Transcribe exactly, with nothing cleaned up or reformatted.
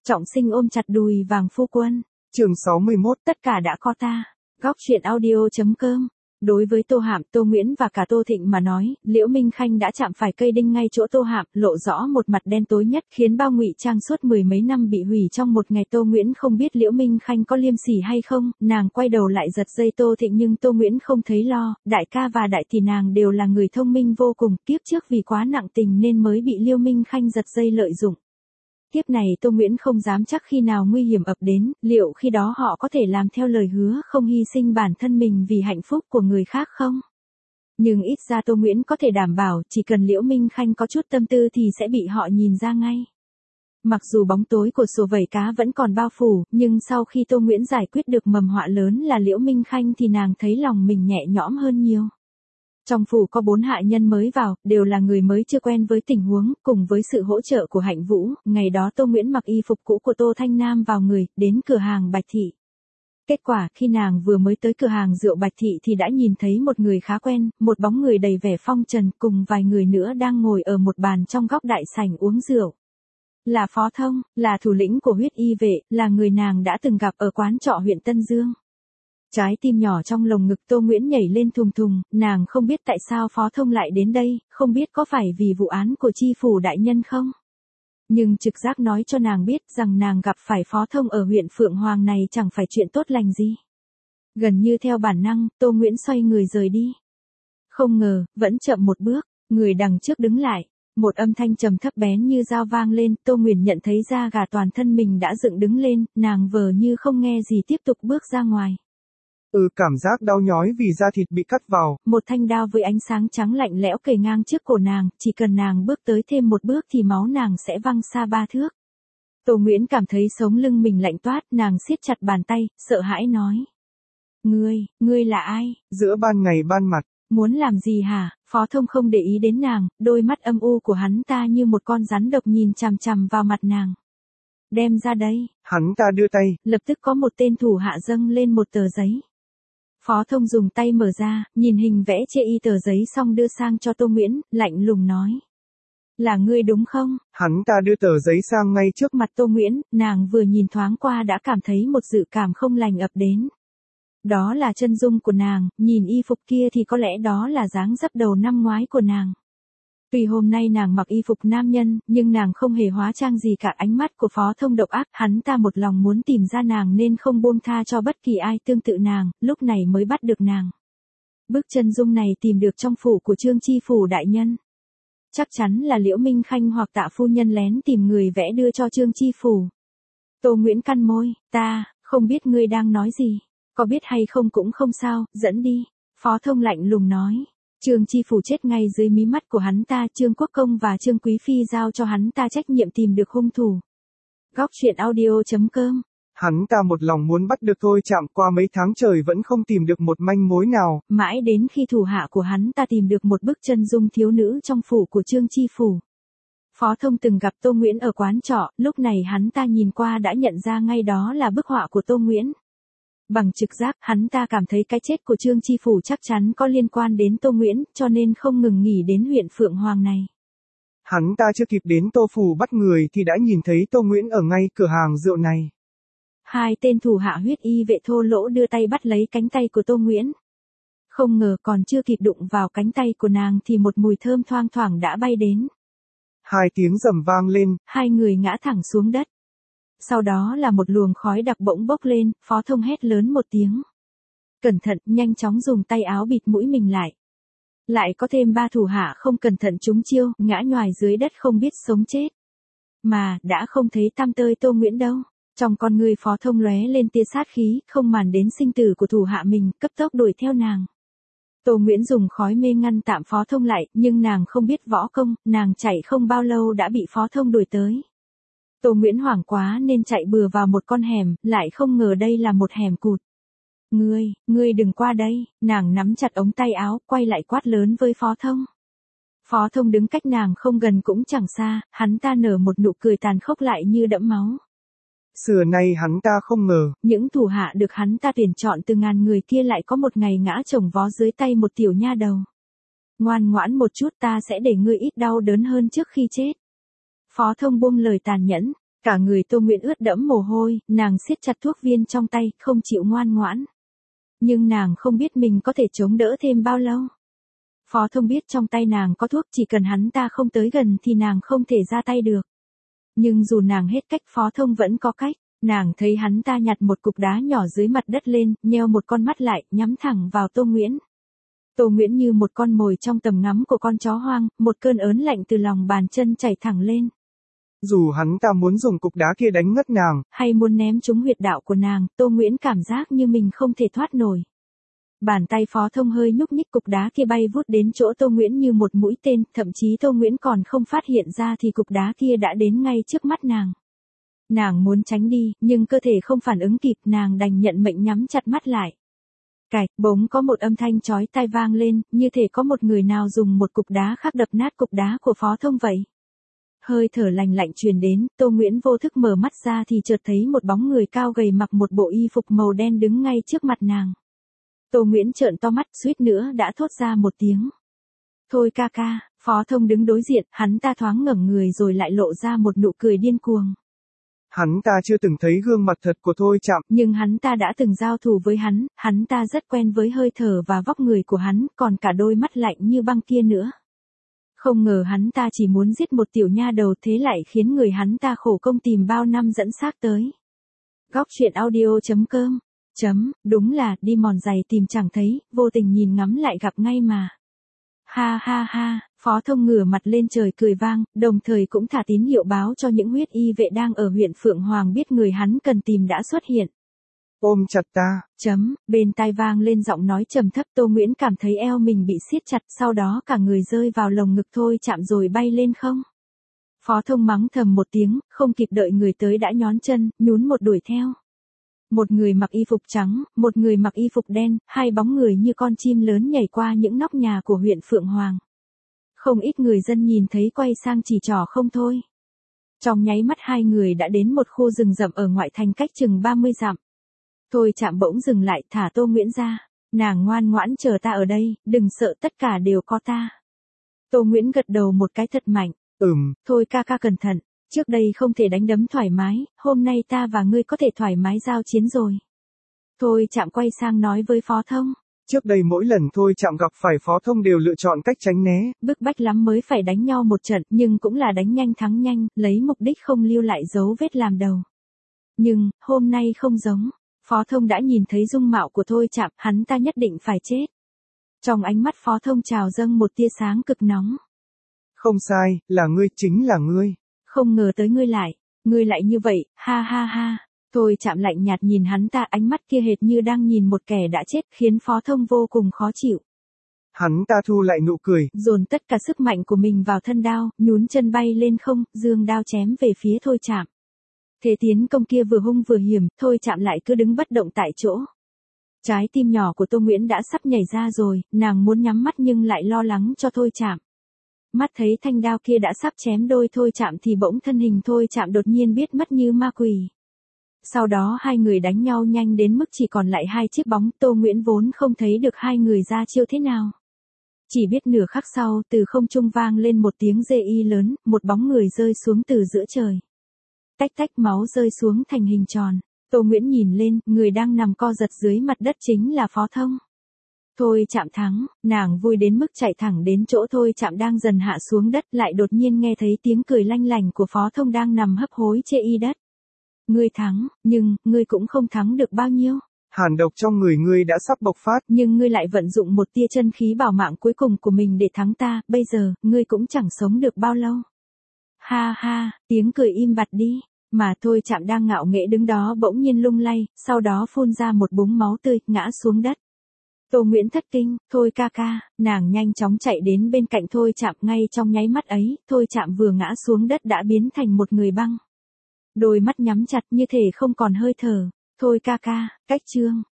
Trọng Sinh ôm chặt đùi vàng phu quân. Chương sáu mươi mốt. Tất cả đã có ta. Góc truyện audio chấm com. Đối với Tô Hạm, Tô Nguyễn và cả Tô Thịnh mà nói, Liễu Minh Khanh đã chạm phải cây đinh ngay chỗ Tô Hạm, lộ rõ một mặt đen tối nhất, khiến bao ngụy trang suốt mười mấy năm bị hủy trong một ngày. Tô Nguyễn không biết Liễu Minh Khanh có liêm sỉ hay không, nàng quay đầu lại giật dây Tô Thịnh nhưng Tô Nguyễn không thấy lo, đại ca và đại tỷ nàng đều là người thông minh vô cùng, kiếp trước vì quá nặng tình nên mới bị Liễu Minh Khanh giật dây lợi dụng. Tiếp này Tô Nguyễn không dám chắc khi nào nguy hiểm ập đến, liệu khi đó họ có thể làm theo lời hứa không hy sinh bản thân mình vì hạnh phúc của người khác không? Nhưng ít ra Tô Nguyễn có thể đảm bảo chỉ cần Liễu Minh Khanh có chút tâm tư thì sẽ bị họ nhìn ra ngay. Mặc dù bóng tối của sổ vẩy cá vẫn còn bao phủ, nhưng sau khi Tô Nguyễn giải quyết được mầm họa lớn là Liễu Minh Khanh thì nàng thấy lòng mình nhẹ nhõm hơn nhiều. Trong phủ có bốn hạ nhân mới vào, đều là người mới chưa quen với tình huống, cùng với sự hỗ trợ của Hạnh Vũ, ngày đó Tô Nguyễn mặc y phục cũ của Tô Thanh Nam vào người, đến cửa hàng Bạch Thị. Kết quả, khi nàng vừa mới tới cửa hàng rượu Bạch Thị thì đã nhìn thấy một người khá quen, một bóng người đầy vẻ phong trần cùng vài người nữa đang ngồi ở một bàn trong góc đại sảnh uống rượu. Là Phó Thông, là thủ lĩnh của huyết y vệ, là người nàng đã từng gặp ở quán trọ huyện Tân Dương. Trái tim nhỏ trong lồng ngực Tô Nguyễn nhảy lên thùng thùng, nàng không biết tại sao Phó Thông lại đến đây, không biết có phải vì vụ án của Chi phủ đại nhân không? Nhưng trực giác nói cho nàng biết rằng nàng gặp phải Phó Thông ở huyện Phượng Hoàng này chẳng phải chuyện tốt lành gì. Gần như theo bản năng, Tô Nguyễn xoay người rời đi. Không ngờ, vẫn chậm một bước, người đằng trước đứng lại. Một âm thanh trầm thấp bén như dao vang lên, Tô Nguyễn nhận thấy da gà toàn thân mình đã dựng đứng lên, nàng vờ như không nghe gì tiếp tục bước ra ngoài. Ừ, cảm giác đau nhói vì da thịt bị cắt vào. Một thanh đao với ánh sáng trắng lạnh lẽo kề ngang trước cổ nàng, chỉ cần nàng bước tới thêm một bước thì máu nàng sẽ văng xa ba thước. Tô Nguyễn cảm thấy sống lưng mình lạnh toát, nàng siết chặt bàn tay, sợ hãi nói. Ngươi, ngươi là ai? Giữa ban ngày ban mặt. Muốn làm gì hả? Phó Thông không để ý đến nàng, đôi mắt âm u của hắn ta như một con rắn độc nhìn chằm chằm vào mặt nàng. Đem ra đây. Hắn ta đưa tay. Lập tức có một tên thủ hạ dâng lên một tờ giấy. Phó Thông dùng tay mở ra, nhìn hình vẽ chê y tờ giấy xong đưa sang cho Tô Nguyễn, lạnh lùng nói. Là ngươi đúng không? Hắn ta đưa tờ giấy sang ngay trước mặt Tô Nguyễn, nàng vừa nhìn thoáng qua đã cảm thấy một dự cảm không lành ập đến. Đó là chân dung của nàng, nhìn y phục kia thì có lẽ đó là dáng dấp đầu năm ngoái của nàng. Tuy hôm nay nàng mặc y phục nam nhân, nhưng nàng không hề hóa trang gì cả. Ánh mắt của Phó Thông độc ác, hắn ta một lòng muốn tìm ra nàng nên không buông tha cho bất kỳ ai tương tự nàng, lúc này mới bắt được nàng. Bức chân dung này tìm được trong phủ của Trương Chi phủ đại nhân. Chắc chắn là Liễu Minh Khanh hoặc Tạ phu nhân lén tìm người vẽ đưa cho Trương Chi phủ. Tô Nguyễn cắn môi, ta, không biết ngươi đang nói gì, có biết hay không cũng không sao, dẫn đi. Phó Thông lạnh lùng nói. Trương Chi phủ chết ngay dưới mí mắt của hắn ta, Trương Quốc Công và Trương Quý Phi giao cho hắn ta trách nhiệm tìm được hung thủ. Góc truyện audio chấm com. Hắn ta một lòng muốn bắt được thôi, chạm qua mấy tháng trời vẫn không tìm được một manh mối nào. Mãi đến khi thủ hạ của hắn ta tìm được một bức chân dung thiếu nữ trong phủ của Trương Chi phủ. Phó Thông từng gặp Tô Nguyễn ở quán trọ, lúc này hắn ta nhìn qua đã nhận ra ngay đó là bức họa của Tô Nguyễn. Bằng trực giác, hắn ta cảm thấy cái chết của Trương Chi phủ chắc chắn có liên quan đến Tô Nguyễn, cho nên không ngừng nghỉ đến huyện Phượng Hoàng này. Hắn ta chưa kịp đến Tô phủ bắt người thì đã nhìn thấy Tô Nguyễn ở ngay cửa hàng rượu này. Hai tên thủ hạ huyết y vệ thô lỗ đưa tay bắt lấy cánh tay của Tô Nguyễn. Không ngờ còn chưa kịp đụng vào cánh tay của nàng thì một mùi thơm thoang thoảng đã bay đến. Hai tiếng rầm vang lên, hai người ngã thẳng xuống đất. Sau đó là một luồng khói đặc bỗng bốc lên, Phó Thông hét lớn một tiếng. Cẩn thận, nhanh chóng dùng tay áo bịt mũi mình lại. Lại có thêm ba thủ hạ không cẩn thận trúng chiêu, ngã nhoài dưới đất không biết sống chết. Mà, đã không thấy tăm tơi Tô Nguyễn đâu. Trong con người Phó Thông lóe lên tia sát khí, không màng đến sinh tử của thủ hạ mình, cấp tốc đuổi theo nàng. Tô Nguyễn dùng khói mê ngăn tạm Phó Thông lại, nhưng nàng không biết võ công, nàng chạy không bao lâu đã bị Phó Thông đuổi tới. Tô Nguyễn hoảng quá nên chạy bừa vào một con hẻm, lại không ngờ đây là một hẻm cụt. Ngươi, ngươi đừng qua đây, nàng nắm chặt ống tay áo, quay lại quát lớn với Phó Thông. Phó Thông đứng cách nàng không gần cũng chẳng xa, hắn ta nở một nụ cười tàn khốc lại như đẫm máu. Xưa nay hắn ta không ngờ, những thủ hạ được hắn ta tuyển chọn từ ngàn người kia lại có một ngày ngã chồng vó dưới tay một tiểu nha đầu. Ngoan ngoãn một chút, ta sẽ để ngươi ít đau đớn hơn trước khi chết. Phó Thông buông lời tàn nhẫn, Cả người Tô Nguyễn ướt đẫm mồ hôi, nàng siết chặt thuốc viên trong tay, không chịu ngoan ngoãn. Nhưng nàng không biết mình có thể chống đỡ thêm bao lâu. Phó Thông biết trong tay nàng có thuốc, chỉ cần hắn ta không tới gần thì nàng không thể ra tay được. Nhưng dù nàng hết cách, Phó Thông vẫn có cách. Nàng thấy hắn ta nhặt một cục đá nhỏ dưới mặt đất lên, nheo một con mắt lại, nhắm thẳng vào Tô Nguyễn. Tô Nguyễn như một con mồi trong tầm ngắm của con chó hoang, một cơn ớn lạnh từ lòng bàn chân chảy thẳng lên. Dù hắn ta muốn dùng cục đá kia đánh ngất nàng, hay muốn ném trúng huyệt đạo của nàng, Tô Nguyễn cảm giác như mình không thể thoát nổi. Bàn tay Phó Thông hơi nhúc nhích, cục đá kia bay vút đến chỗ Tô Nguyễn như một mũi tên, thậm chí Tô Nguyễn còn không phát hiện ra thì cục đá kia đã đến ngay trước mắt nàng. Nàng muốn tránh đi, nhưng cơ thể không phản ứng kịp, nàng đành nhận mệnh nhắm chặt mắt lại. Cạch, bỗng có một âm thanh chói tai vang lên, như thể có một người nào dùng một cục đá khác đập nát cục đá của Phó Thông vậy. Hơi thở lành lạnh truyền đến, Tô Nguyễn vô thức mở mắt ra thì chợt thấy một bóng người cao gầy mặc một bộ y phục màu đen đứng ngay trước mặt nàng. Tô Nguyễn trợn to mắt, suýt nữa đã thốt ra một tiếng. Thôi ca ca. Phó Thông đứng đối diện, hắn ta thoáng ngẩng người rồi lại lộ ra một nụ cười điên cuồng. Hắn ta chưa từng thấy gương mặt thật của Thôi Trạm. Nhưng hắn ta đã từng giao thủ với hắn, hắn ta rất quen với hơi thở và vóc người của hắn, còn cả đôi mắt lạnh như băng kia nữa. Không ngờ hắn ta chỉ muốn giết một tiểu nha đầu, thế lại khiến người hắn ta khổ công tìm bao năm dẫn xác tới. Góc truyện audio chấm com chấm, đúng là, đi mòn giày tìm chẳng thấy, vô tình nhìn ngắm lại gặp ngay mà. Ha ha ha, Phó Thông ngửa mặt lên trời cười vang, đồng thời cũng thả tín hiệu báo cho những huyết y vệ đang ở huyện Phượng Hoàng biết người hắn cần tìm đã xuất hiện. Ôm chặt ta. Chấm, bên tai vang lên giọng nói trầm thấp. Tô Nguyễn cảm thấy eo mình bị siết chặt, sau đó cả người rơi vào lồng ngực Thôi Trạm rồi bay lên không. Phó Thông mắng thầm một tiếng, không kịp đợi người tới đã nhón chân, nhún một đuổi theo. Một người mặc y phục trắng, một người mặc y phục đen, hai bóng người như con chim lớn nhảy qua những nóc nhà của huyện Phượng Hoàng. Không ít người dân nhìn thấy quay sang chỉ trỏ không thôi. Trong nháy mắt hai người đã đến một khu rừng rậm ở ngoại thành cách chừng ba mươi dặm. Thôi Trạm bỗng dừng lại, thả Tô Nguyễn ra. Nàng ngoan ngoãn chờ ta ở đây, đừng sợ, tất cả đều có ta. Tô Nguyễn gật đầu một cái thật mạnh. Ừm. Thôi ca ca cẩn thận, trước đây không thể đánh đấm thoải mái, hôm nay ta và ngươi có thể thoải mái giao chiến rồi. Thôi Trạm quay sang nói với Phó Thông. Trước đây mỗi lần Thôi Trạm gặp phải Phó Thông đều lựa chọn cách tránh né. Bức bách lắm mới phải đánh nhau một trận, nhưng cũng là đánh nhanh thắng nhanh, lấy mục đích không lưu lại dấu vết làm đầu. Nhưng, hôm nay không giống. Phó Thông đã nhìn thấy dung mạo của Thôi Trạm, hắn ta nhất định phải chết. Trong ánh mắt Phó Thông trào dâng một tia sáng cực nóng. Không sai, là ngươi, chính là ngươi. Không ngờ tới ngươi lại, ngươi lại như vậy, ha ha ha. Thôi Trạm lạnh nhạt nhìn hắn ta, ánh mắt kia hệt như đang nhìn một kẻ đã chết, khiến Phó Thông vô cùng khó chịu. Hắn ta thu lại nụ cười, dồn tất cả sức mạnh của mình vào thân đao, nhún chân bay lên không, giương đao chém về phía Thôi Trạm. Thế tiến công kia vừa hung vừa hiểm, Thôi Trạm lại cứ đứng bất động tại chỗ. Trái tim nhỏ của Tô Nguyễn đã sắp nhảy ra rồi, nàng muốn nhắm mắt nhưng lại lo lắng cho Thôi Trạm. Mắt thấy thanh đao kia đã sắp chém đôi Thôi Trạm thì bỗng thân hình Thôi Trạm đột nhiên biết mất như ma quỷ. Sau đó hai người đánh nhau nhanh đến mức chỉ còn lại hai chiếc bóng, Tô Nguyễn vốn không thấy được hai người ra chiêu thế nào. Chỉ biết nửa khắc sau, từ không trung vang lên một tiếng rê y lớn, một bóng người rơi xuống từ giữa trời. Tách tách, máu rơi xuống thành hình tròn. Tô Nguyễn nhìn lên, người đang nằm co giật dưới mặt đất chính là Phó Thông. Thôi Trạm thắng, nàng vui đến mức chạy thẳng đến chỗ Thôi Trạm đang dần hạ xuống đất, lại đột nhiên nghe thấy tiếng cười lanh lành của Phó Thông đang nằm hấp hối chê y đất. Ngươi thắng, nhưng, ngươi cũng không thắng được bao nhiêu. Hàn độc trong người ngươi đã sắp bộc phát. Nhưng ngươi lại vận dụng một tia chân khí bảo mạng cuối cùng của mình để thắng ta, bây giờ, ngươi cũng chẳng sống được bao lâu. Ha ha, tiếng cười im bặt đi. Mà Thôi Trạm đang ngạo nghễ đứng đó bỗng nhiên lung lay, sau đó phun ra một búng máu tươi, ngã xuống đất. Tô Nguyễn thất kinh, Thôi ca ca, nàng nhanh chóng chạy đến bên cạnh Thôi Trạm, ngay trong nháy mắt ấy, Thôi Trạm vừa ngã xuống đất đã biến thành một người băng. Đôi mắt nhắm chặt như thể không còn hơi thở. Thôi ca ca, cách chương.